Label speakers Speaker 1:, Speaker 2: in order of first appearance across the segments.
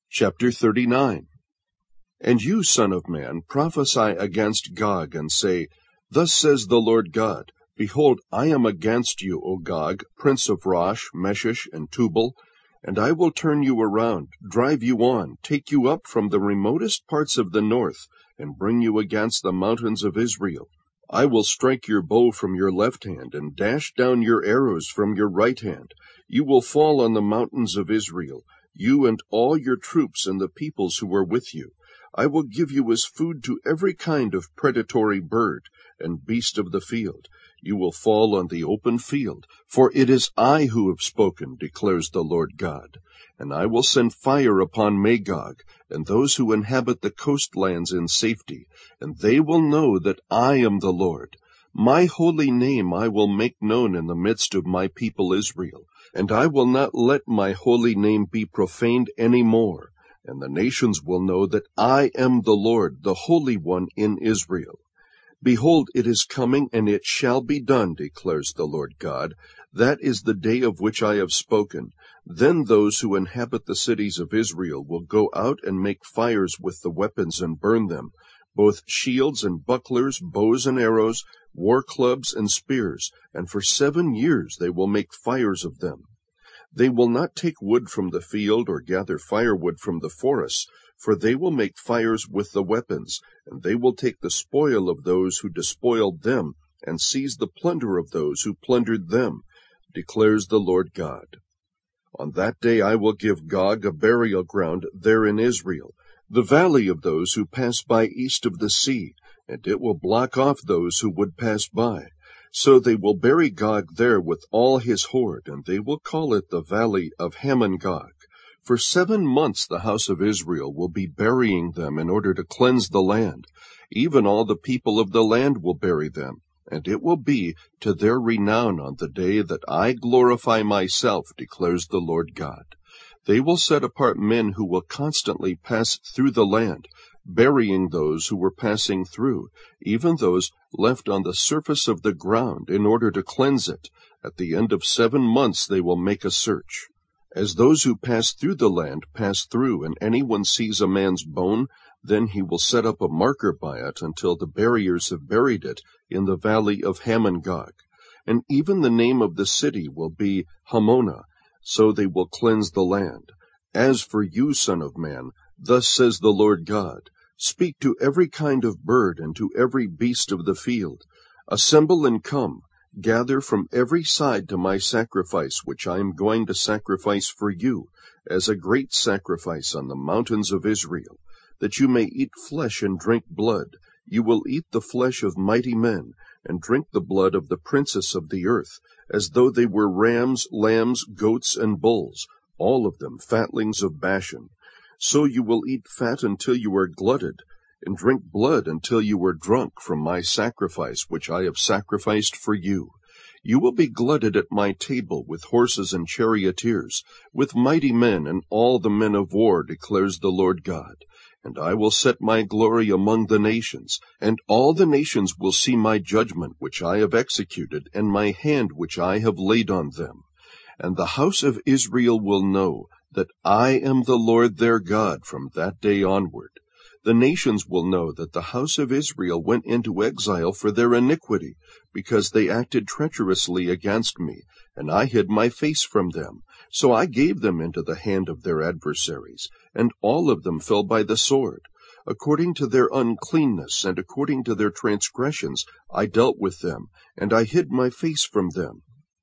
Speaker 1: Chapter 39. And you, son of man, prophesy against Gog, and say, Thus says the Lord God, Behold, I am against you, O Gog, prince of Rosh, Meshish, and Tubal, and I will turn you around, drive you on, take you up from the remotest parts of the north, and bring you against the mountains of Israel. I will strike your bow from your left hand, and dash down your arrows from your right hand. You will fall on the mountains of Israel, you and all your troops and the peoples who are with you. I will give you as food to every kind of predatory bird and beast of the field. You will fall on the open field, for it is I who have spoken, declares the Lord God. And I will send fire upon Magog, and those who inhabit the coastlands in safety, and they will know that I am the Lord. My holy name I will make known in the midst of my people Israel, and I will not let my holy name be profaned any more. And the nations will know that I am the Lord, the Holy One in Israel. Behold, it is coming, and it shall be done, declares the Lord God. That is the day of which I have spoken. Then those who inhabit the cities of Israel will go out and make fires with the weapons and burn them, both shields and bucklers, bows and arrows, war clubs and spears, and for 7 years they will make fires of them. They will not take wood from the field or gather firewood from the forests, for they will make fires with the weapons, and they will take the spoil of those who despoiled them, and seize the plunder of those who plundered them, declares the Lord God. On that day I will give Gog a burial ground there in Israel, the valley of those who pass by east of the sea, and it will block off those who would pass by. So they will bury Gog there with all his horde, and they will call it the valley of Hamon-Gog. For 7 months the house of Israel will be burying them in order to cleanse the land. Even all the people of the land will bury them, and it will be to their renown on the day that I glorify myself, declares the Lord God. They will set apart men who will constantly pass through the land, burying those who were passing through, even those left on the surface of the ground, in order to cleanse it. At the end of 7 months they will make a search. As those who pass through the land pass through, and anyone sees a man's bone, then he will set up a marker by it until the buriers have buried it in the valley of Hamon-Gog. And even the name of the city will be Hamona, so they will cleanse the land. As for you, son of man, thus says the Lord God, Speak to every kind of bird and to every beast of the field. Assemble and come, gather from every side to my sacrifice, which I am going to sacrifice for you, as a great sacrifice on the mountains of Israel, that you may eat flesh and drink blood. You will eat the flesh of mighty men, and drink the blood of the princes of the earth, as though they were rams, lambs, goats, and bulls, all of them fatlings of Bashan. So you will eat fat until you are glutted, and drink blood until you are drunk from my sacrifice which I have sacrificed for you. You will be glutted at my table with horses and charioteers, with mighty men and all the men of war, declares the Lord God. And I will set my glory among the nations, and all the nations will see my judgment which I have executed, and my hand which I have laid on them. And the house of Israel will know that I am the Lord their God from that day onward. The nations will know that the house of Israel went into exile for their iniquity, because they acted treacherously against me, and I hid my face from them. So I gave them into the hand of their adversaries, and all of them fell by the sword. According to their uncleanness and according to their transgressions I dealt with them, and I hid my face from them.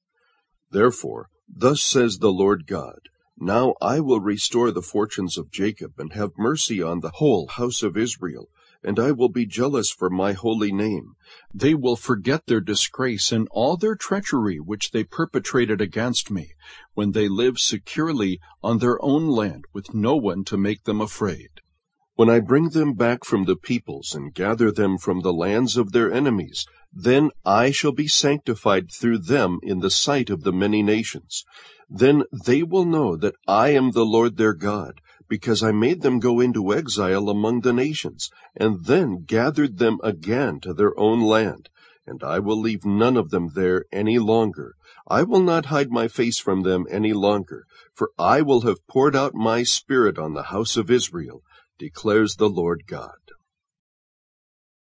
Speaker 1: Therefore, thus says the Lord God, Now I will restore the fortunes of Jacob, and have mercy on the whole house of Israel, and I will be jealous for my holy name. They will forget their disgrace and all their treachery which they perpetrated against me, when they lived securely on their own land, with no one to make them afraid. When I bring them back from the peoples, and gather them from the lands of their enemies, then I shall be sanctified through them in the sight of the many nations. Then they will know that I am the Lord their God, because I made them go into exile among the nations, and then gathered them again to their own land. And I will leave none of them there any longer. I will not hide my face from them any longer, for I will have poured out my spirit on the house of Israel, declares the Lord God.